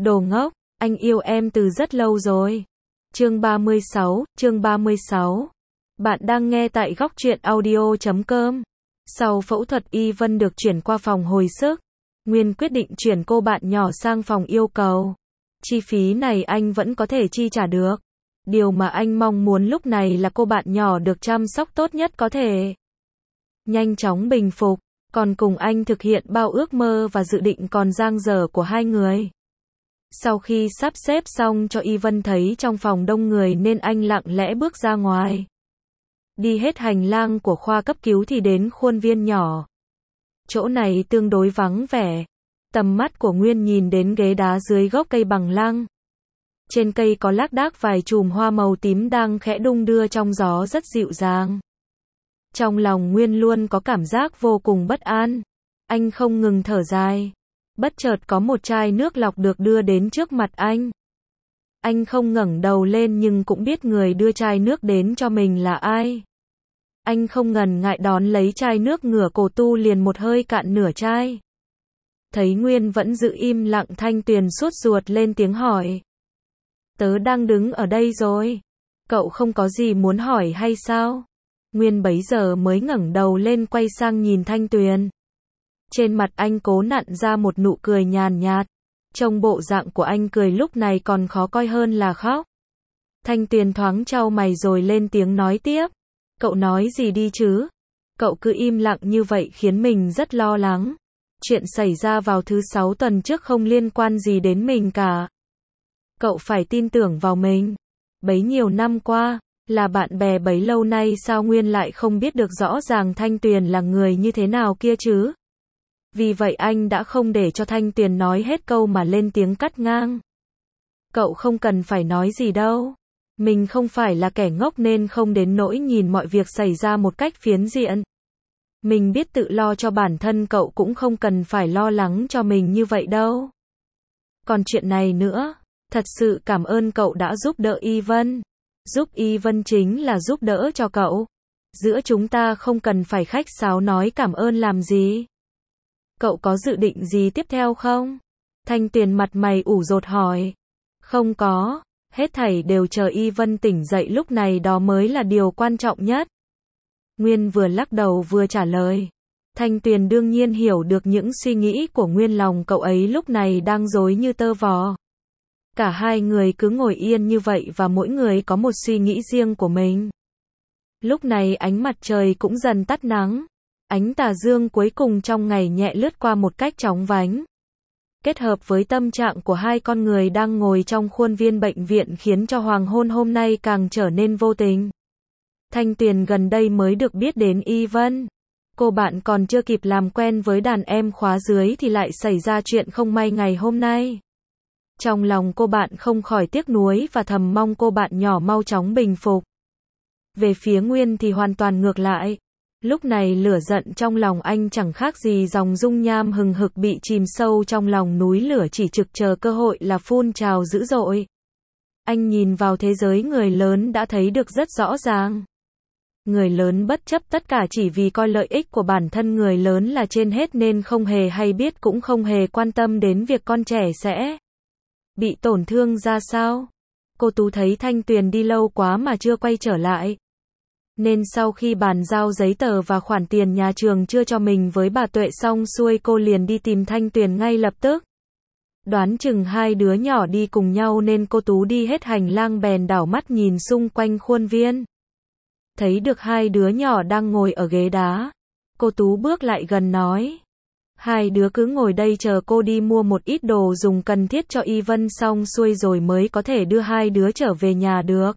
Đồ ngốc, anh yêu em từ rất lâu rồi. Chương 36. Bạn đang nghe tại Góc Truyện Audio.com. Sau phẫu thuật Y Vân được chuyển qua phòng hồi sức. Nguyên quyết định chuyển cô bạn nhỏ sang phòng yêu cầu. Chi phí này anh vẫn có thể chi trả được. Điều mà anh mong muốn lúc này là cô bạn nhỏ được chăm sóc tốt nhất có thể. Nhanh chóng bình phục, còn cùng anh thực hiện bao ước mơ và dự định còn dang dở của hai người. Sau khi sắp xếp xong cho Y Vân thấy trong phòng đông người nên anh lặng lẽ bước ra ngoài. Đi hết hành lang của khoa cấp cứu thì đến khuôn viên nhỏ. Chỗ này tương đối vắng vẻ. Tầm mắt của Nguyên nhìn đến ghế đá dưới gốc cây bằng lăng. Trên cây có lác đác vài chùm hoa màu tím đang khẽ đung đưa trong gió rất dịu dàng. Trong lòng Nguyên luôn có cảm giác vô cùng bất an. Anh không ngừng thở dài. Bất chợt có một chai nước lọc được đưa đến trước mặt anh. Anh không ngẩng đầu lên nhưng cũng biết người đưa chai nước đến cho mình là ai. Anh không ngần ngại đón lấy chai nước, ngửa cổ tu liền một hơi cạn nửa chai. Thấy Nguyên vẫn giữ im lặng, Thanh Tuyền sốt ruột lên tiếng hỏi. Tớ đang đứng ở đây rồi. Cậu không có gì muốn hỏi hay sao? Nguyên bấy giờ mới ngẩng đầu lên quay sang nhìn Thanh Tuyền. Trên mặt anh cố nặn ra một nụ cười nhàn nhạt. Trông bộ dạng của anh cười lúc này còn khó coi hơn là khóc. Thanh Tuyền thoáng chau mày rồi lên tiếng nói tiếp. Cậu nói gì đi chứ? Cậu cứ im lặng như vậy khiến mình rất lo lắng. Chuyện xảy ra vào thứ 6 tuần trước không liên quan gì đến mình cả. Cậu phải tin tưởng vào mình. Bấy nhiêu năm qua, là bạn bè bấy lâu nay sao Nguyên lại không biết được rõ ràng Thanh Tuyền là người như thế nào kia chứ? Vì vậy anh đã không để cho Thanh Tuyền nói hết câu mà lên tiếng cắt ngang. Cậu không cần phải nói gì đâu. Mình không phải là kẻ ngốc nên không đến nỗi nhìn mọi việc xảy ra một cách phiến diện. Mình biết tự lo cho bản thân, cậu cũng không cần phải lo lắng cho mình như vậy đâu. Còn chuyện này nữa, thật sự cảm ơn cậu đã giúp đỡ Y Vân. Giúp Y Vân chính là giúp đỡ cho cậu. Giữa chúng ta không cần phải khách sáo nói cảm ơn làm gì. Cậu có dự định gì tiếp theo không? Thanh Tuyền mặt mày ủ rột hỏi. Không có, hết thảy đều chờ Y Vân tỉnh dậy lúc này đó mới là điều quan trọng nhất. Nguyên vừa lắc đầu vừa trả lời. Thanh Tuyền đương nhiên hiểu được những suy nghĩ của Nguyên, lòng cậu ấy lúc này đang rối như tơ vò. Cả hai người cứ ngồi yên như vậy và mỗi người có một suy nghĩ riêng của mình. Lúc này ánh mặt trời cũng dần tắt nắng. Ánh tà dương cuối cùng trong ngày nhẹ lướt qua một cách chóng vánh. Kết hợp với tâm trạng của hai con người đang ngồi trong khuôn viên bệnh viện khiến cho hoàng hôn hôm nay càng trở nên vô tình. Thanh Tuyền gần đây mới được biết đến Y Vân. Cô bạn còn chưa kịp làm quen với đàn em khóa dưới thì lại xảy ra chuyện không may ngày hôm nay. Trong lòng cô bạn không khỏi tiếc nuối và thầm mong cô bạn nhỏ mau chóng bình phục. Về phía Nguyên thì hoàn toàn ngược lại. Lúc này lửa giận trong lòng anh chẳng khác gì dòng dung nham hừng hực bị chìm sâu trong lòng núi lửa, chỉ trực chờ cơ hội là phun trào dữ dội. Anh nhìn vào thế giới người lớn đã thấy được rất rõ ràng. Người lớn bất chấp tất cả chỉ vì coi lợi ích của bản thân người lớn là trên hết nên không hề hay biết cũng không hề quan tâm đến việc con trẻ sẽ bị tổn thương ra sao. Cô Tú thấy Thanh Tuyền đi lâu quá mà chưa quay trở lại. Nên sau khi bàn giao giấy tờ và khoản tiền nhà trường chưa cho mình với bà Tuệ xong xuôi, cô liền đi tìm Thanh Tuyền ngay lập tức. Đoán chừng hai đứa nhỏ đi cùng nhau nên cô Tú đi hết hành lang bèn đảo mắt nhìn xung quanh khuôn viên. Thấy được hai đứa nhỏ đang ngồi ở ghế đá. Cô Tú bước lại gần nói. Hai đứa cứ ngồi đây chờ cô đi mua một ít đồ dùng cần thiết cho Y Vân xong xuôi rồi mới có thể đưa hai đứa trở về nhà được.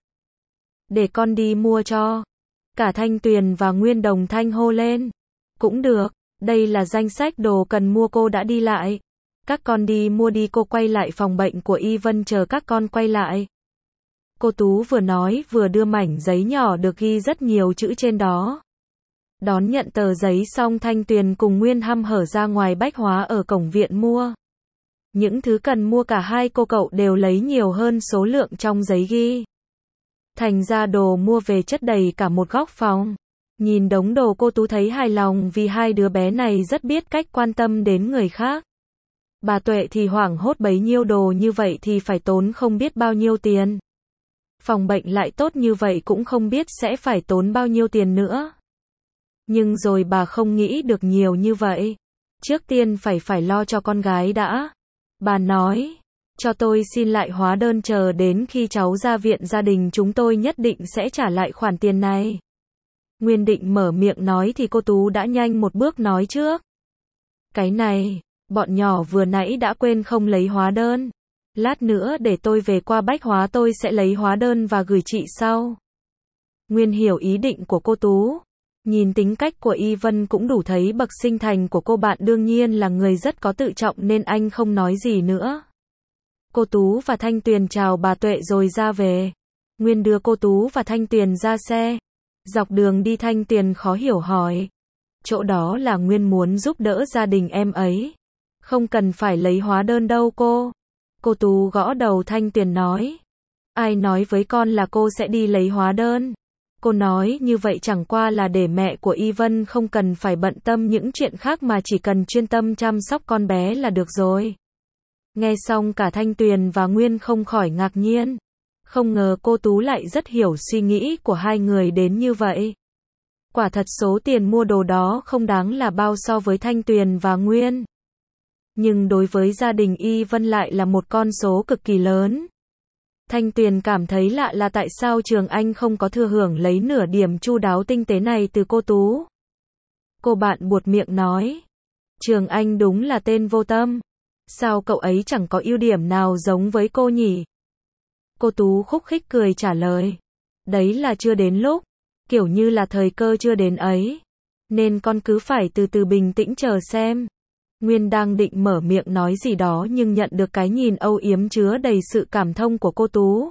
Để con đi mua cho. Cả Thanh Tuyền và Nguyên đồng thanh hô lên. Cũng được, đây là danh sách đồ cần mua, cô đã đi lại. Các con đi mua đi, cô quay lại phòng bệnh của Y Vân chờ các con quay lại. Cô Tú vừa nói vừa đưa mảnh giấy nhỏ được ghi rất nhiều chữ trên đó. Đón nhận tờ giấy xong, Thanh Tuyền cùng Nguyên hăm hở ra ngoài bách hóa ở cổng viện mua. Những thứ cần mua cả hai cô cậu đều lấy nhiều hơn số lượng trong giấy ghi. Thành ra đồ mua về chất đầy cả một góc phòng. Nhìn đống đồ cô Tú thấy hài lòng vì hai đứa bé này rất biết cách quan tâm đến người khác. Bà Tuệ thì hoảng hốt, bấy nhiêu đồ như vậy thì phải tốn không biết bao nhiêu tiền. Phòng bệnh lại tốt như vậy cũng không biết sẽ phải tốn bao nhiêu tiền nữa. Nhưng rồi bà không nghĩ được nhiều như vậy. Trước tiên phải lo cho con gái đã. Bà nói, cho tôi xin lại hóa đơn, chờ đến khi cháu ra viện gia đình chúng tôi nhất định sẽ trả lại khoản tiền này. Nguyên định mở miệng nói thì cô Tú đã nhanh một bước nói trước. Cái này, bọn nhỏ vừa nãy đã quên không lấy hóa đơn. Lát nữa để tôi về qua Bách Hóa tôi sẽ lấy hóa đơn và gửi chị sau. Nguyên hiểu ý định của cô Tú. Nhìn tính cách của Y Vân cũng đủ thấy bậc sinh thành của cô bạn đương nhiên là người rất có tự trọng nên anh không nói gì nữa. Cô Tú và Thanh Tuyền chào bà Tuệ rồi ra về. Nguyên đưa cô Tú và Thanh Tuyền ra xe. Dọc đường đi Thanh Tuyền khó hiểu hỏi. Chỗ đó là Nguyên muốn giúp đỡ gia đình em ấy. Không cần phải lấy hóa đơn đâu cô. Cô Tú gõ đầu. Thanh Tuyền nói. Ai nói với con là cô sẽ đi lấy hóa đơn? Cô nói như vậy chẳng qua là để mẹ của Y Vân không cần phải bận tâm những chuyện khác mà chỉ cần chuyên tâm chăm sóc con bé là được rồi. Nghe xong cả Thanh Tuyền và Nguyên không khỏi ngạc nhiên. Không ngờ cô Tú lại rất hiểu suy nghĩ của hai người đến như vậy. Quả thật số tiền mua đồ đó không đáng là bao so với Thanh Tuyền và Nguyên. Nhưng đối với gia đình Y Vân lại là một con số cực kỳ lớn. Thanh Tuyền cảm thấy lạ là tại sao Trường Anh không có thừa hưởng lấy nửa điểm chu đáo tinh tế này từ cô Tú. Cô bạn buột miệng nói. Trường Anh đúng là tên vô tâm. Sao cậu ấy chẳng có ưu điểm nào giống với cô nhỉ? Cô Tú khúc khích cười trả lời. Đấy là chưa đến lúc. Kiểu như là thời cơ chưa đến ấy. Nên con cứ phải từ từ bình tĩnh chờ xem. Nguyên đang định mở miệng nói gì đó nhưng nhận được cái nhìn âu yếm chứa đầy sự cảm thông của cô Tú.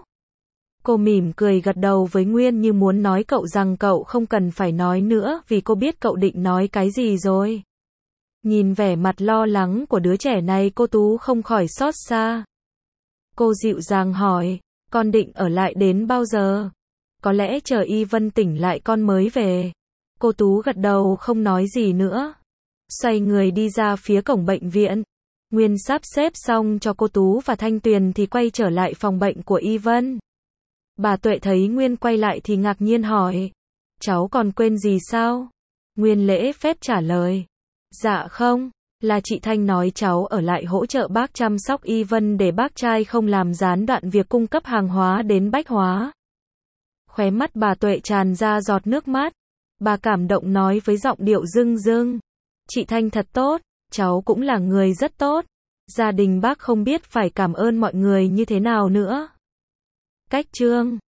Cô mỉm cười gật đầu với Nguyên như muốn nói cậu rằng cậu không cần phải nói nữa vì cô biết cậu định nói cái gì rồi. Nhìn vẻ mặt lo lắng của đứa trẻ này cô Tú không khỏi xót xa. Cô dịu dàng hỏi, con định ở lại đến bao giờ? Có lẽ chờ Y Vân tỉnh lại con mới về. Cô Tú gật đầu không nói gì nữa. Xoay người đi ra phía cổng bệnh viện. Nguyên sắp xếp xong cho cô Tú và Thanh Tuyền thì quay trở lại phòng bệnh của Y Vân. Bà Tuệ thấy Nguyên quay lại thì ngạc nhiên hỏi. Cháu còn quên gì sao? Nguyên lễ phép trả lời. Dạ không, là chị Thanh nói cháu ở lại hỗ trợ bác chăm sóc Y Vân để bác trai không làm gián đoạn việc cung cấp hàng hóa đến Bách Hóa. Khóe mắt bà Tuệ tràn ra giọt nước mắt. Bà cảm động nói với giọng điệu rưng rưng. Chị Thanh thật tốt, cháu cũng là người rất tốt. Gia đình bác không biết phải cảm ơn mọi người như thế nào nữa. Cách chương